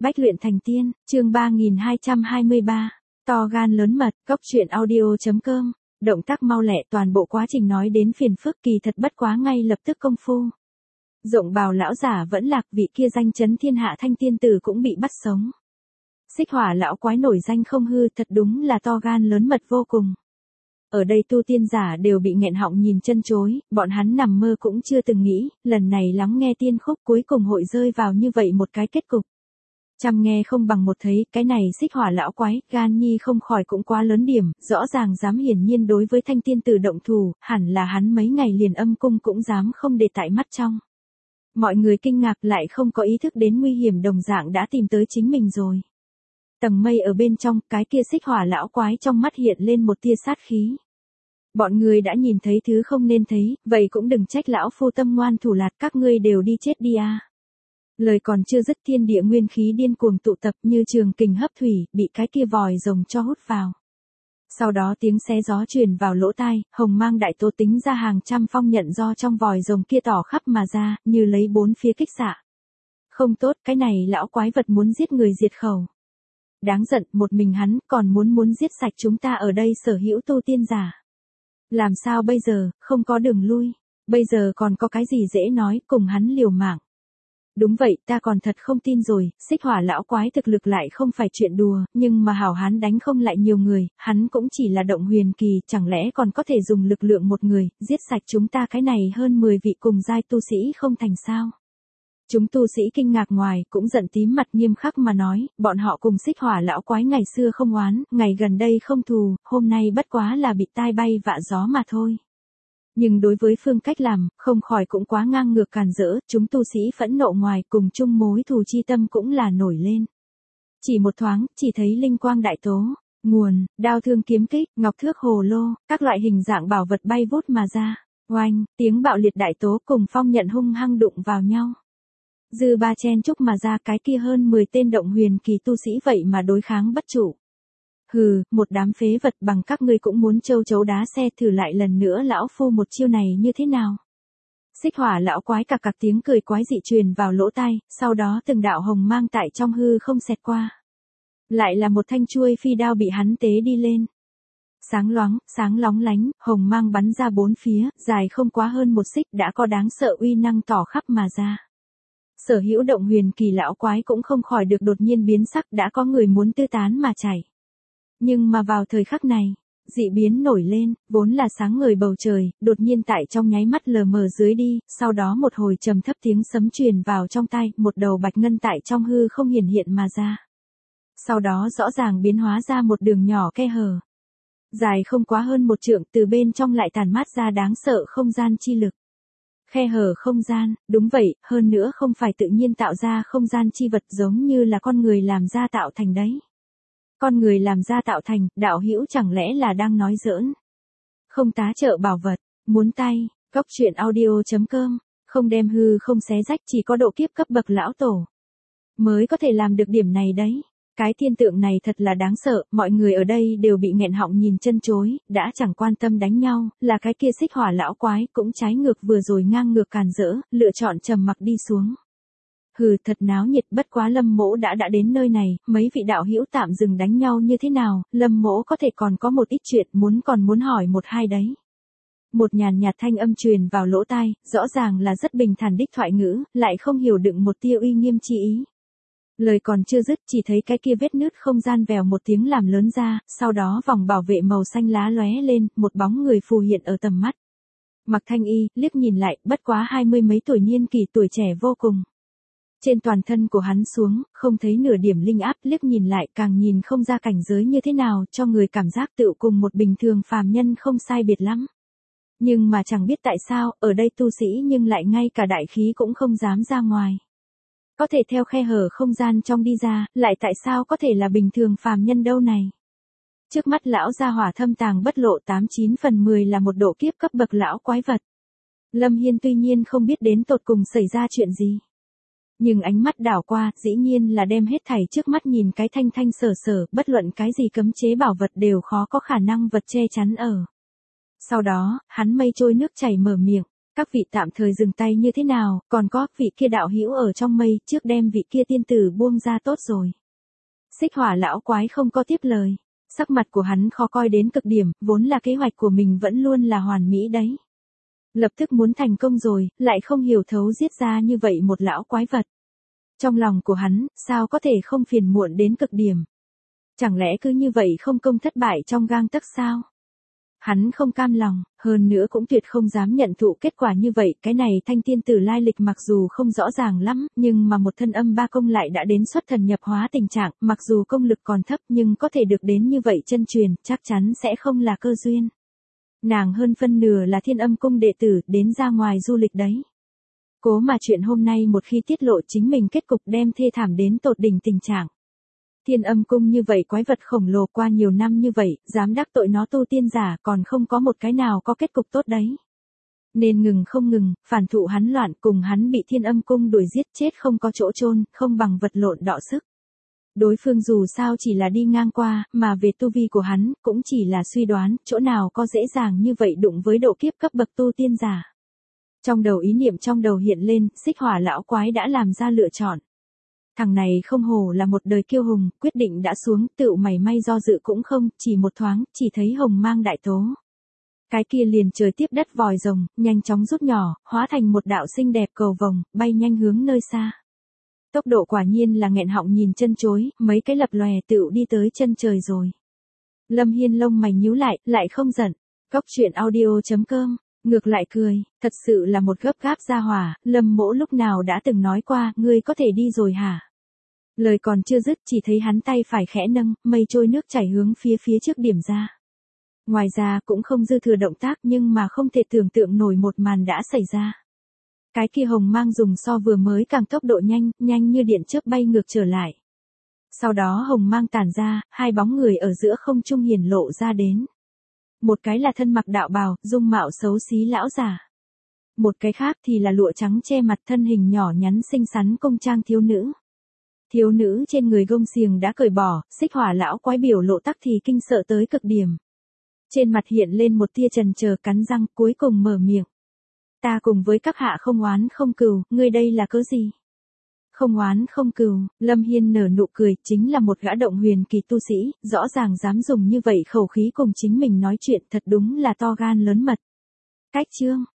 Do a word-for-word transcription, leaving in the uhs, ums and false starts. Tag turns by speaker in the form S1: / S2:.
S1: Bách luyện thành tiên, chương ba nghìn hai trăm hai mươi ba. To gan lớn mật, cốc truyện audio.com. Động tác mau lẹ, toàn bộ quá trình nói đến phiền phức, kỳ thật bất quá ngay lập tức công phu. Rộng bào lão giả vẫn lạc, vị kia danh chấn thiên hạ thanh tiên tử cũng bị bắt sống. Xích hỏa lão quái nổi danh không hư, thật đúng là to gan lớn mật vô cùng. Ở đây tu tiên giả đều bị nghẹn họng nhìn chân chối, bọn hắn nằm mơ cũng chưa từng nghĩ, lần này lắng nghe tiên khúc cuối cùng hội rơi vào như vậy một cái kết cục. Trăm nghe không bằng một thấy, cái này xích hỏa lão quái, gan nhi không khỏi cũng quá lớn điểm, rõ ràng dám hiển nhiên đối với thanh tiên tử động thủ, hẳn là hắn mấy ngày liền âm cung cũng dám không để tại mắt trong. Mọi người kinh ngạc lại không có ý thức đến nguy hiểm đồng dạng đã tìm tới chính mình rồi. Tầng mây ở bên trong, cái kia xích hỏa lão quái trong mắt hiện lên một tia sát khí. Bọn người đã nhìn thấy thứ không nên thấy, vậy cũng đừng trách lão phu tâm ngoan thủ lạt, các ngươi đều đi chết đi a. Lời còn chưa dứt, thiên địa nguyên khí điên cuồng tụ tập như trường kình hấp thủy, bị cái kia vòi rồng cho hút vào. Sau đó tiếng xé gió truyền vào lỗ tai, hồng mang đại tố tính ra hàng trăm phong nhận do trong vòi rồng kia tỏ khắp mà ra, như lấy bốn phía kích xạ. Không tốt, cái này lão quái vật muốn giết người diệt khẩu. Đáng giận, một mình hắn còn muốn muốn giết sạch chúng ta ở đây sở hữu tu tiên giả. Làm sao bây giờ, không có đường lui, bây giờ còn có cái gì dễ nói, cùng hắn liều mạng. Đúng vậy, ta còn thật không tin rồi, xích hỏa lão quái thực lực lại không phải chuyện đùa, nhưng mà hảo hán đánh không lại nhiều người, hắn cũng chỉ là động huyền kỳ, chẳng lẽ còn có thể dùng lực lượng một người, giết sạch chúng ta cái này hơn mười vị cùng giai tu sĩ không thành sao. Chúng tu sĩ kinh ngạc ngoài, cũng giận tím mặt nghiêm khắc mà nói, bọn họ cùng xích hỏa lão quái ngày xưa không oán, ngày gần đây không thù, hôm nay bất quá là bị tai bay vạ gió mà thôi. Nhưng đối với phương cách làm, không khỏi cũng quá ngang ngược càn rỡ, chúng tu sĩ phẫn nộ ngoài cùng chung mối thù chi tâm cũng là nổi lên. Chỉ một thoáng, chỉ thấy linh quang đại tố, nguồn, đao thương kiếm kích, ngọc thước hồ lô, các loại hình dạng bảo vật bay vút mà ra, oanh, tiếng bạo liệt đại tố cùng phong nhận hung hăng đụng vào nhau. Dư ba chen chúc mà ra, cái kia hơn mười tên động huyền kỳ tu sĩ vậy mà đối kháng bất trụ. Hừ, một đám phế vật, bằng các ngươi cũng muốn châu chấu đá xe, thử lại lần nữa lão phu một chiêu này như thế nào. Xích hỏa lão quái cặc cặc tiếng cười quái dị truyền vào lỗ tai, sau đó từng đạo hồng mang tại trong hư không xẹt qua. Lại là một thanh chuôi phi đao bị hắn tế đi lên. Sáng loáng, sáng lóng lánh, hồng mang bắn ra bốn phía, dài không quá hơn một xích, đã có đáng sợ uy năng tỏ khắp mà ra. Sở hữu động huyền kỳ lão quái cũng không khỏi được đột nhiên biến sắc, đã có người muốn tư tán mà chảy. Nhưng mà vào thời khắc này, dị biến nổi lên, vốn là sáng ngời bầu trời, đột nhiên tại trong nháy mắt lờ mờ dưới đi, sau đó một hồi trầm thấp tiếng sấm truyền vào trong tai, một đầu bạch ngân tại trong hư không hiển hiện mà ra. Sau đó rõ ràng biến hóa ra một đường nhỏ khe hở. Dài không quá hơn một trượng, từ bên trong lại tàn mát ra đáng sợ không gian chi lực. Khe hở không gian, đúng vậy, hơn nữa không phải tự nhiên tạo ra không gian chi vật giống như là con người làm ra tạo thành đấy. Con người làm ra tạo thành, đạo hữu chẳng lẽ là đang nói giỡn. Không tá trợ bảo vật, muốn tay, cốc truyện audio.com, không đem hư không xé rách, chỉ có độ kiếp cấp bậc lão tổ mới có thể làm được điểm này đấy. Cái thiên tượng này thật là đáng sợ, mọi người ở đây đều bị nghẹn họng nhìn chân chối, đã chẳng quan tâm đánh nhau, là cái kia xích hỏa lão quái cũng trái ngược vừa rồi ngang ngược càn rỡ, lựa chọn trầm mặc đi xuống. Hừ, thật náo nhiệt, bất quá Lâm Mỗ đã đã đến nơi này, mấy vị đạo hữu tạm dừng đánh nhau như thế nào, Lâm Mỗ có thể còn có một ít chuyện muốn còn muốn hỏi một hai đấy. Một nhàn nhạt thanh âm truyền vào lỗ tai, rõ ràng là rất bình thản đích thoại ngữ, lại không hiểu đựng một tia uy nghiêm chi ý. Lời còn chưa dứt, chỉ thấy cái kia vết nứt không gian vèo một tiếng làm lớn ra, sau đó vòng bảo vệ màu xanh lá lóe lên, một bóng người phù hiện ở tầm mắt. Mặc thanh y, liếc nhìn lại, bất quá hai mươi mấy tuổi niên kỳ, tuổi trẻ vô cùng. Trên toàn thân của hắn xuống, không thấy nửa điểm linh áp, liếc nhìn lại càng nhìn không ra cảnh giới như thế nào, cho người cảm giác tựu cùng một bình thường phàm nhân không sai biệt lắm. Nhưng mà chẳng biết tại sao, ở đây tu sĩ nhưng lại ngay cả đại khí cũng không dám ra ngoài. Có thể theo khe hở không gian trong đi ra, lại tại sao có thể là bình thường phàm nhân đâu này. Trước mắt lão gia hỏa thâm tàng bất lộ tám chín phần mười là một độ kiếp cấp bậc lão quái vật. Lâm Hiên tuy nhiên không biết đến tột cùng xảy ra chuyện gì. Nhưng ánh mắt đảo qua, dĩ nhiên là đem hết thảy trước mắt nhìn cái thanh thanh sở sở, bất luận cái gì cấm chế bảo vật đều khó có khả năng vật che chắn ở. Sau đó, hắn mây trôi nước chảy mở miệng, Các vị tạm thời dừng tay như thế nào, còn có, vị kia đạo hữu ở trong mây, trước đem vị kia tiên tử buông ra tốt rồi. Xích hỏa lão quái không có tiếp lời. Sắc mặt của hắn khó coi đến cực điểm, vốn là kế hoạch của mình vẫn luôn là hoàn mỹ đấy. Lập tức muốn thành công rồi, lại không hiểu thấu giết ra như vậy một lão quái vật. Trong lòng của hắn, sao có thể không phiền muộn đến cực điểm. Chẳng lẽ cứ như vậy không công thất bại trong gang tấc sao? Hắn không cam lòng, hơn nữa cũng tuyệt không dám nhận thụ kết quả như vậy. Cái này thanh tiên tử lai lịch mặc dù không rõ ràng lắm, nhưng mà một thân âm ba công lại đã đến xuất thần nhập hóa tình trạng, mặc dù công lực còn thấp nhưng có thể được đến như vậy chân truyền, chắc chắn sẽ không là cơ duyên. Nàng hơn phân nửa là thiên âm cung đệ tử, đến ra ngoài du lịch đấy. Cố mà chuyện hôm nay một khi tiết lộ chính mình kết cục đem thê thảm đến tột đỉnh tình trạng. Thiên âm cung như vậy quái vật khổng lồ qua nhiều năm như vậy, dám đắc tội nó tu tiên giả còn không có một cái nào có kết cục tốt đấy. Nên ngừng không ngừng, phản thụ hắn loạn cùng hắn bị thiên âm cung đuổi giết chết không có chỗ chôn, không bằng vật lộn đọ sức. Đối phương dù sao chỉ là đi ngang qua, mà về tu vi của hắn, cũng chỉ là suy đoán, chỗ nào có dễ dàng như vậy đụng với độ kiếp cấp bậc tu tiên giả. Trong đầu ý niệm trong đầu hiện lên, xích hỏa lão quái đã làm ra lựa chọn. Thằng này không hổ là một đời kiêu hùng, quyết định đã xuống, tựu mảy may do dự cũng không, chỉ một thoáng, chỉ thấy hồng mang đại tố. Cái kia liền trời tiếp đất vòi rồng, nhanh chóng rút nhỏ, hóa thành một đạo xinh đẹp cầu vồng, bay nhanh hướng nơi xa. Tốc độ quả nhiên là nghẹn họng nhìn chân chối, mấy cái lập lòe tựu đi tới chân trời rồi. Lâm Hiên lông mày nhíu lại, lại không giận. Cốc truyện audio chấm com, ngược lại cười, thật sự là một gấp gáp gia hỏa, Lâm mỗ lúc nào đã từng nói qua, ngươi có thể đi rồi hả? Lời còn chưa dứt chỉ thấy hắn tay phải khẽ nâng, mây trôi nước chảy hướng phía phía trước điểm ra. Ngoài ra cũng không dư thừa động tác nhưng mà không thể tưởng tượng nổi một màn đã xảy ra. Cái kia hồng mang dùng so vừa mới càng tốc độ nhanh, nhanh như điện chớp bay ngược trở lại. Sau đó hồng mang tản ra, hai bóng người ở giữa không trung hiển lộ ra đến. Một cái là thân mặc đạo bào, dung mạo xấu xí lão già. Một cái khác thì là lụa trắng che mặt, thân hình nhỏ nhắn xinh xắn công trang thiếu nữ. Thiếu nữ trên người gông xiềng đã cởi bỏ, xích hỏa lão quái biểu lộ tắc thì kinh sợ tới cực điểm. Trên mặt hiện lên một tia chần chờ, cắn răng, cuối cùng mở miệng. Ta cùng với các hạ không oán không cừu, ngươi đây là cớ gì? Không oán không cừu, Lâm Hiên nở nụ cười, chính là một gã động huyền kỳ tu sĩ, rõ ràng dám dùng như vậy khẩu khí cùng chính mình nói chuyện, thật đúng là to gan lớn mật. Cách chương